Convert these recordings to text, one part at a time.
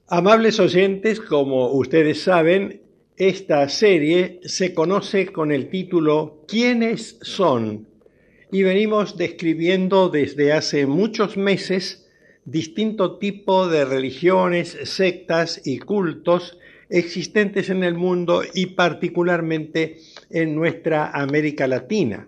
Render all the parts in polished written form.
Amables oyentes, como ustedes saben, esta serie se conoce con el título ¿Quiénes son? Y venimos describiendo desde hace muchos meses distinto tipo de religiones, sectas y cultos existentes en el mundo y particularmente en nuestra América Latina.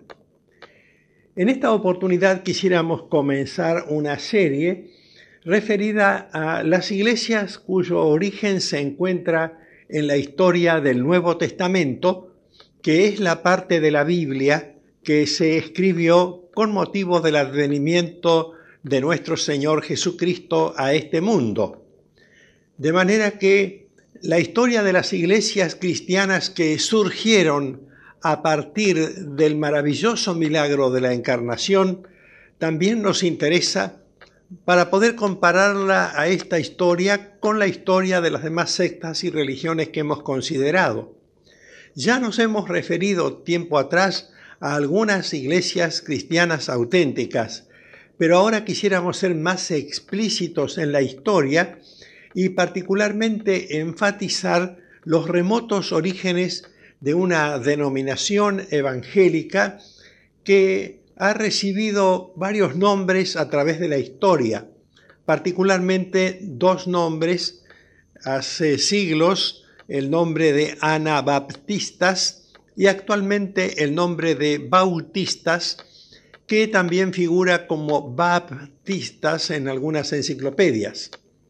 En esta oportunidad quisiéramos comenzar una serie referida a las iglesias cuyo origen se encuentra en la historia del Nuevo Testamento, que es la parte de la Biblia que se escribió con motivo del advenimiento de nuestro Señor Jesucristo a este mundo. De manera que la historia de las iglesias cristianas que surgieron a partir del maravilloso milagro de la encarnación también nos interesa para poder compararla a esta historia con la historia de las demás sectas y religiones que hemos considerado. Ya nos hemos referido tiempo atrás a algunas iglesias cristianas auténticas, pero ahora quisiéramos ser más explícitos en la historia y particularmente enfatizar los remotos orígenes de una denominación evangélica que ha recibido varios nombres a través de la historia, particularmente dos nombres hace siglos, el nombre de anabaptistas y actualmente el nombre de bautistas, que también figura como baptistas en algunas enciclopedias.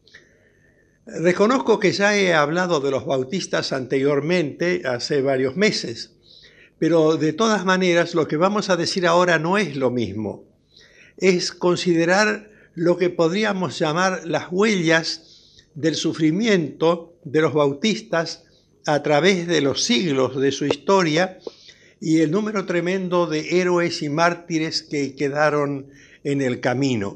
Reconozco que ya he hablado de los bautistas anteriormente, hace varios meses, pero de todas maneras lo que vamos a decir ahora no es lo mismo. Es considerar lo que podríamos llamar las huellas del sufrimiento de los bautistas a través de los siglos de su historia y el número tremendo de héroes y mártires que quedaron en el camino.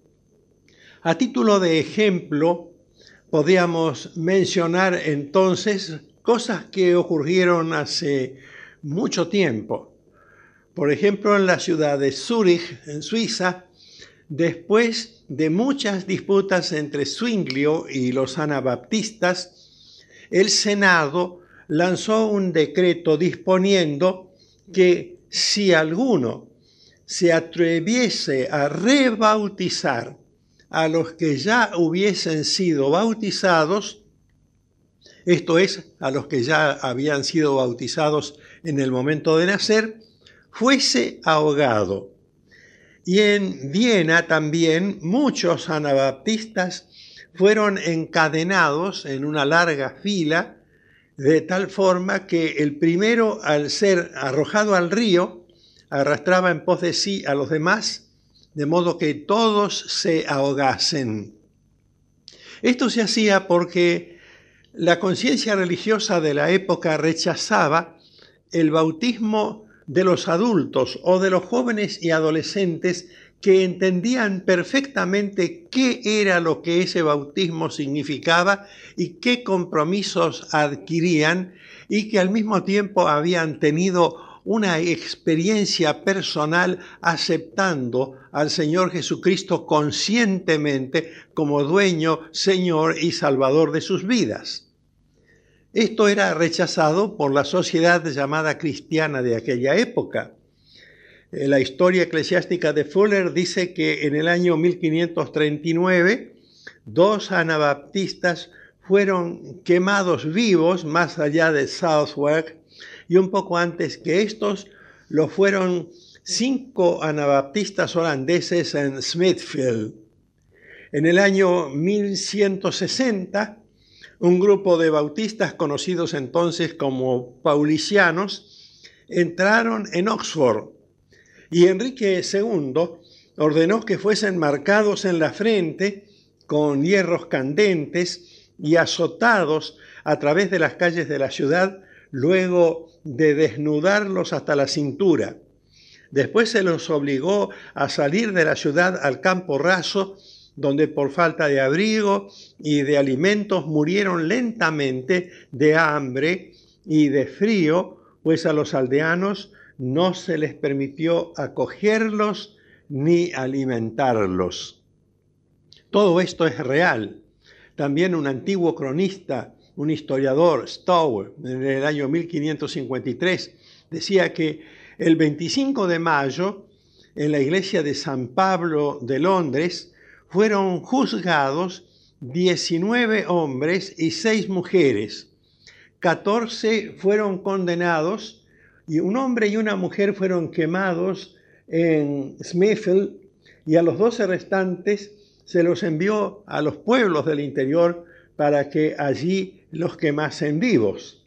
A título de ejemplo, podríamos mencionar entonces cosas que ocurrieron hace mucho tiempo. Por ejemplo, en la ciudad de Zúrich, en Suiza, después de muchas disputas entre Zwinglio y los anabaptistas, el Senado lanzó un decreto disponiendo que si alguno se atreviese a rebautizar a los que ya hubiesen sido bautizados, esto es, a los que ya habían sido bautizados en el momento de nacer, fuese ahogado. Y en Viena también muchos anabaptistas fueron encadenados en una larga fila, de tal forma que el primero, al ser arrojado al río, arrastraba en pos de sí a los demás, de modo que todos se ahogasen. Esto se hacía porque la conciencia religiosa de la época rechazaba el bautismo de los adultos o de los jóvenes y adolescentes que entendían perfectamente qué era lo que ese bautismo significaba y qué compromisos adquirían y que al mismo tiempo habían tenido una experiencia personal aceptando al Señor Jesucristo conscientemente como dueño, Señor y Salvador de sus vidas. Esto era rechazado por la sociedad llamada cristiana de aquella época. La historia eclesiástica de Fuller dice que en el año 1539, dos anabaptistas fueron quemados vivos más allá de Southwark, y un poco antes que estos lo fueron 5 anabaptistas holandeses en Smithfield. En el año 1160, un grupo de bautistas conocidos entonces como paulicianos entraron en Oxford y Enrique II ordenó que fuesen marcados en la frente con hierros candentes y azotados a través de las calles de la ciudad, luego de desnudarlos hasta la cintura. Después se los obligó a salir de la ciudad al campo raso, donde por falta de abrigo y de alimentos murieron lentamente de hambre y de frío, pues a los aldeanos no se les permitió acogerlos ni alimentarlos. Todo esto es real. También un antiguo cronista, un historiador, Stowe, en el año 1553, decía que el 25 de mayo, en la iglesia de San Pablo de Londres, fueron juzgados 19 hombres y 6 mujeres. 14 fueron condenados y un hombre y una mujer fueron quemados en Smithfield, y a los 12 restantes se los envió a los pueblos del interior para que allí los quemasen vivos.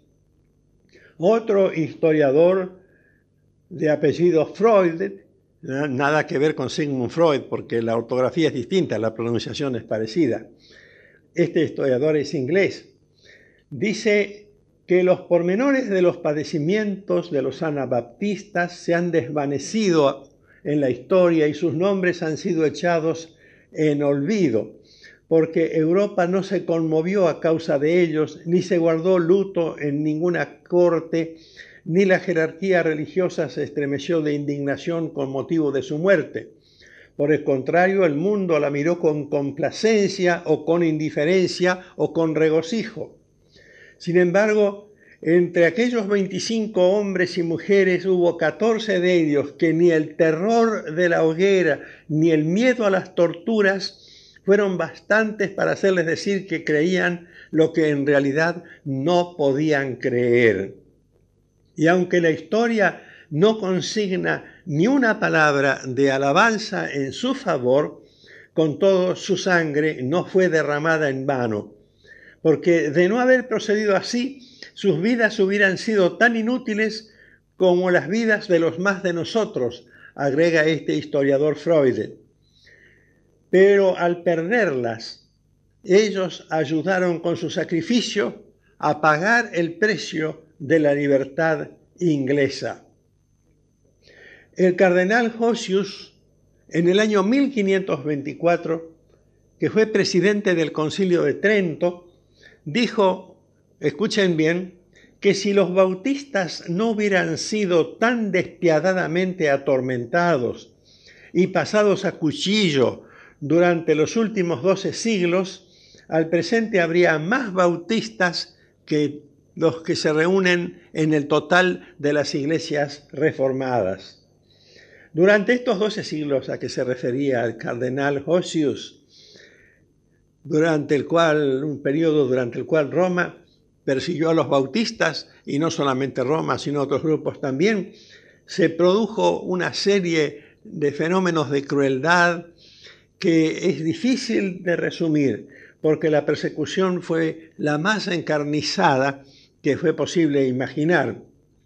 Otro historiador de apellido Freud, nada que ver con Sigmund Freud porque la ortografía es distinta, la pronunciación es parecida. Este historiador es inglés. Dice que los pormenores de los padecimientos de los anabaptistas se han desvanecido en la historia y sus nombres han sido echados en olvido, porque Europa no se conmovió a causa de ellos, ni se guardó luto en ninguna corte, ni la jerarquía religiosa se estremeció de indignación con motivo de su muerte. Por el contrario, el mundo la miró con complacencia o con indiferencia o con regocijo. Sin embargo, entre aquellos 25 hombres y mujeres hubo 14 de ellos que ni el terror de la hoguera ni el miedo a las torturas fueron bastantes para hacerles decir que creían lo que en realidad no podían creer. Y aunque la historia no consigna ni una palabra de alabanza en su favor, con todo su sangre no fue derramada en vano, porque de no haber procedido así, sus vidas hubieran sido tan inútiles como las vidas de los más de nosotros, agrega este historiador Freud. Pero al perderlas, ellos ayudaron con su sacrificio a pagar el precio de la libertad inglesa. El cardenal Hosius, en el año 1524, que fue presidente del Concilio de Trento, dijo, escuchen bien, que si los bautistas no hubieran sido tan despiadadamente atormentados y pasados a cuchillo durante los últimos 12 siglos, al presente habría más bautistas que los que se reúnen en el total de las iglesias reformadas. Durante estos 12 siglos a que se refería el cardenal Hosius, un periodo durante el cual Roma persiguió a los bautistas, y no solamente Roma, sino otros grupos también, se produjo una serie de fenómenos de crueldad que es difícil de resumir, porque la persecución fue la más encarnizada que fue posible imaginar.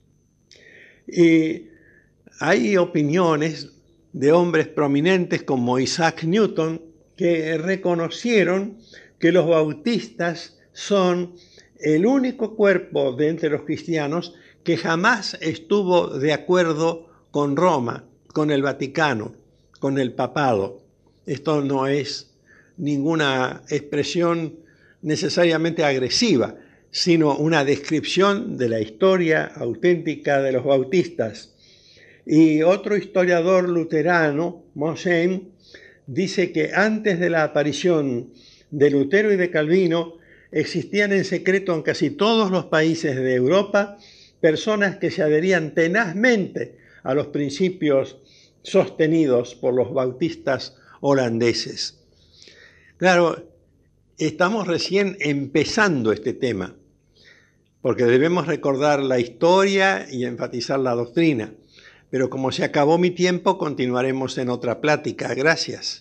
Y hay opiniones de hombres prominentes como Isaac Newton que reconocieron que los bautistas son el único cuerpo de entre los cristianos que jamás estuvo de acuerdo con Roma, con el Vaticano, con el papado. Esto no es ninguna expresión necesariamente agresiva, sino una descripción de la historia auténtica de los bautistas. Y otro historiador luterano, Mosen, dice que antes de la aparición de Lutero y de Calvino, existían en secreto en casi todos los países de Europa personas que se adherían tenazmente a los principios sostenidos por los bautistas holandeses. Claro, estamos recién empezando este tema, porque debemos recordar la historia y enfatizar la doctrina. Pero como se acabó mi tiempo, continuaremos en otra plática. Gracias.